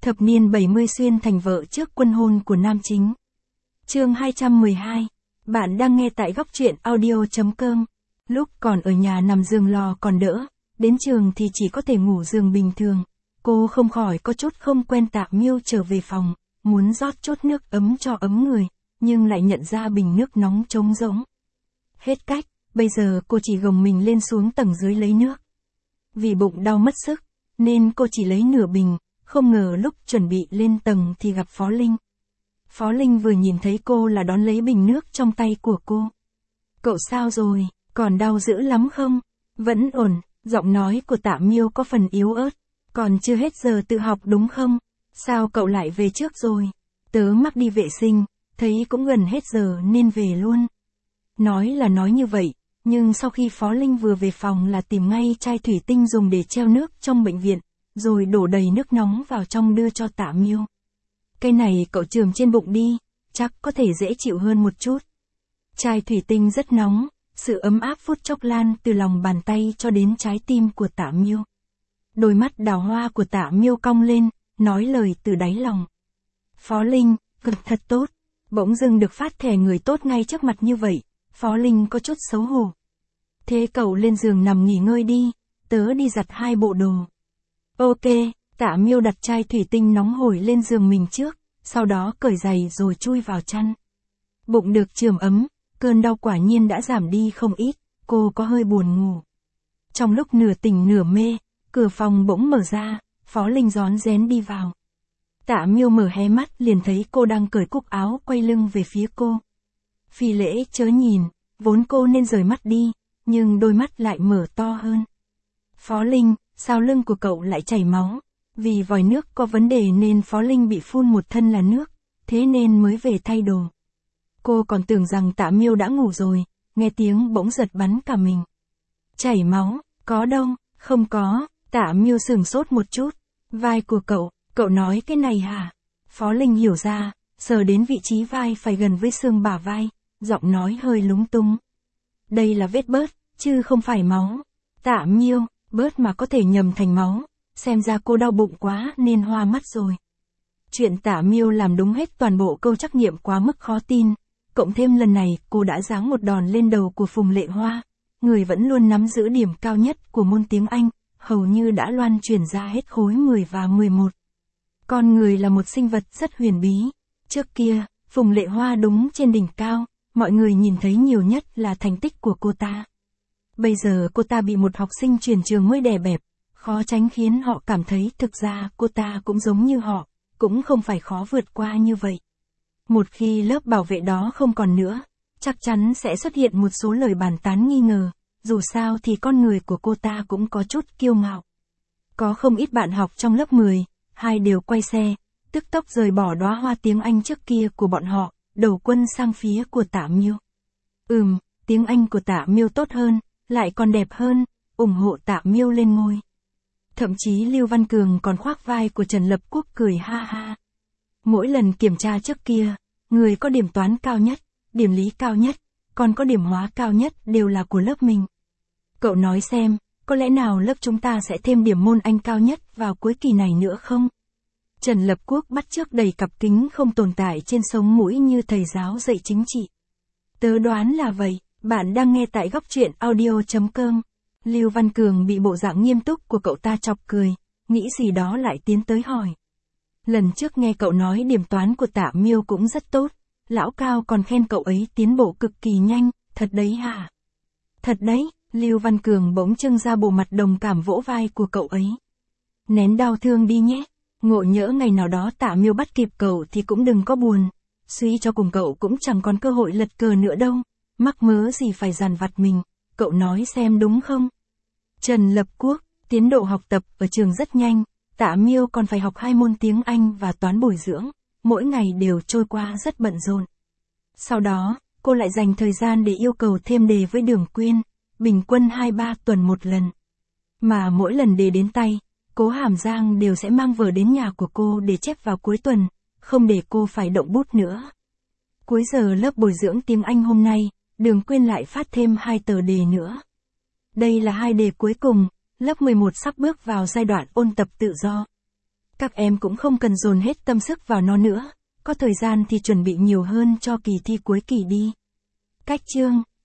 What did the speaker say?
Thập niên 70 xuyên thành vợ trước quân hôn của nam chính. Chương 212. Bạn đang nghe tại góc truyện audio.com. Lúc còn ở nhà nằm giường lò còn đỡ, đến trường thì chỉ có thể ngủ giường bình thường. Cô không khỏi có chút không quen Tạ Miêu trở về phòng, muốn rót chút nước ấm cho ấm người, nhưng lại nhận ra bình nước nóng trống rỗng. Hết cách, bây giờ cô chỉ gồng mình lên xuống tầng dưới lấy nước. Vì bụng đau mất sức, nên cô chỉ lấy nửa bình, không ngờ lúc chuẩn bị lên tầng thì gặp Phó Linh. Phó Linh vừa nhìn thấy cô là đón lấy bình nước trong tay của cô. Cậu sao rồi, còn đau dữ lắm không? Vẫn ổn, giọng nói của Tạ Miêu có phần yếu ớt. Còn chưa hết giờ tự học đúng không? Sao cậu lại về trước rồi? Tớ mắc đi vệ sinh, thấy cũng gần hết giờ nên về luôn. Nói là nói như vậy, nhưng sau khi Phó Linh vừa về phòng là tìm ngay chai thủy tinh dùng để treo nước trong bệnh viện, rồi đổ đầy nước nóng vào trong đưa cho Tạ Miêu. Cái này cậu chườm trên bụng đi, chắc có thể dễ chịu hơn một chút. Chai thủy tinh rất nóng, sự ấm áp phút chốc lan từ lòng bàn tay cho đến trái tim của Tạ Miêu. Đôi mắt đào hoa của Tạ Miêu cong lên, nói lời từ đáy lòng. Phó Linh, cực thật tốt, bỗng dưng được phát thẻ người tốt ngay trước mặt như vậy, Phó Linh có chút xấu hổ. Thế cậu lên giường nằm nghỉ ngơi đi, tớ đi giặt 2 bộ đồ. Ok, Tạ Miêu đặt chai thủy tinh nóng hổi lên giường mình trước, sau đó cởi giày rồi chui vào chăn. Bụng được chườm ấm, cơn đau quả nhiên đã giảm đi không ít, cô có hơi buồn ngủ. Trong lúc nửa tỉnh nửa mê, cửa phòng bỗng mở ra, Phó Linh rón rén đi vào. Tạ Miêu mở hé mắt liền thấy cô đang cởi cúc áo quay lưng về phía cô. Phi lễ chớ nhìn, vốn cô nên rời mắt đi, nhưng đôi mắt lại mở to hơn. Phó Linh, sao lưng của cậu lại chảy máu? Vì vòi nước có vấn đề nên Phó Linh bị phun một thân là nước, thế nên mới về thay đồ. Cô còn tưởng rằng Tạ Miêu đã ngủ rồi, nghe tiếng bỗng giật bắn cả mình. Chảy máu, có đâu, không có, Tạ Miêu sửng sốt một chút. Vai của cậu nói cái này hả? Phó Linh hiểu ra, sờ đến vị trí vai phải gần với xương bả vai, giọng nói hơi lúng túng. Đây là vết bớt, chứ không phải máu. Tạ Miêu, bớt mà có thể nhầm thành máu, xem ra cô đau bụng quá nên hoa mắt rồi. Chuyện Tạ Miêu làm đúng hết toàn bộ câu trắc nghiệm quá mức khó tin, cộng thêm lần này cô đã giáng một đòn lên đầu của Phùng Lệ Hoa, người vẫn luôn nắm giữ điểm cao nhất của môn tiếng Anh, hầu như đã loan truyền ra hết khối 10 và 11. Con người là một sinh vật rất huyền bí. Trước kia, Phùng Lệ Hoa đúng trên đỉnh cao, mọi người nhìn thấy nhiều nhất là thành tích của cô ta. Bây giờ cô ta bị một học sinh chuyển trường mới đè bẹp, khó tránh khiến họ cảm thấy thực ra cô ta cũng giống như họ, cũng không phải khó vượt qua như vậy. Một khi lớp bảo vệ đó không còn nữa, chắc chắn sẽ xuất hiện một số lời bàn tán nghi ngờ, dù sao thì con người của cô ta cũng có chút kiêu ngạo. Có không ít bạn học trong lớp 10, hai đều quay xe, tức tốc rời bỏ đóa hoa tiếng Anh trước kia của bọn họ, đầu quân sang phía của Tạ Miêu. Tiếng Anh của Tạ Miêu tốt hơn, lại còn đẹp hơn, ủng hộ Tạ Miêu lên ngôi. Thậm chí Lưu Văn Cường còn khoác vai của Trần Lập Quốc cười ha ha. Mỗi lần kiểm tra trước kia, người có điểm toán cao nhất, điểm lý cao nhất, còn có điểm hóa cao nhất đều là của lớp mình. Cậu nói xem, có lẽ nào lớp chúng ta sẽ thêm điểm môn Anh cao nhất vào cuối kỳ này nữa không? Trần Lập Quốc bắt chước đầy cặp kính không tồn tại trên sống mũi như thầy giáo dạy chính trị. Tớ đoán là vậy, bạn đang nghe tại góc truyện audio.com. Lưu Văn Cường bị bộ dạng nghiêm túc của cậu ta chọc cười, nghĩ gì đó lại tiến tới hỏi. Lần trước nghe cậu nói điểm toán của Tạ Miêu cũng rất tốt, lão Cao còn khen cậu ấy tiến bộ cực kỳ nhanh, thật đấy hả? Thật đấy, Lưu Văn Cường bỗng trưng ra bộ mặt đồng cảm vỗ vai của cậu ấy. Nén đau thương đi nhé, ngộ nhỡ ngày nào đó Tạ Miêu bắt kịp cậu thì cũng đừng có buồn, suy cho cùng cậu cũng chẳng còn cơ hội lật cờ nữa đâu, mắc mớ gì phải dằn vặt mình, cậu nói xem đúng không? Trần Lập Quốc, tiến độ học tập ở trường rất nhanh, Tạ Miêu còn phải học 2 môn tiếng Anh và toán bồi dưỡng, mỗi ngày đều trôi qua rất bận rộn. Sau đó, cô lại dành thời gian để yêu cầu thêm đề với Đường Quyên, bình quân 2-3 tuần một lần. Mà mỗi lần đề đến tay, Cố Hàm Giang đều sẽ mang vở đến nhà của cô để chép vào cuối tuần, không để cô phải động bút nữa. Cuối giờ lớp bồi dưỡng tiếng Anh hôm nay, Đường Quyên lại phát thêm 2 tờ đề nữa. Đây là 2 đề cuối cùng, lớp 11 sắp bước vào giai đoạn ôn tập tự do. Các em cũng không cần dồn hết tâm sức vào nó nữa, có thời gian thì chuẩn bị nhiều hơn cho kỳ thi cuối kỳ đi. Cách chương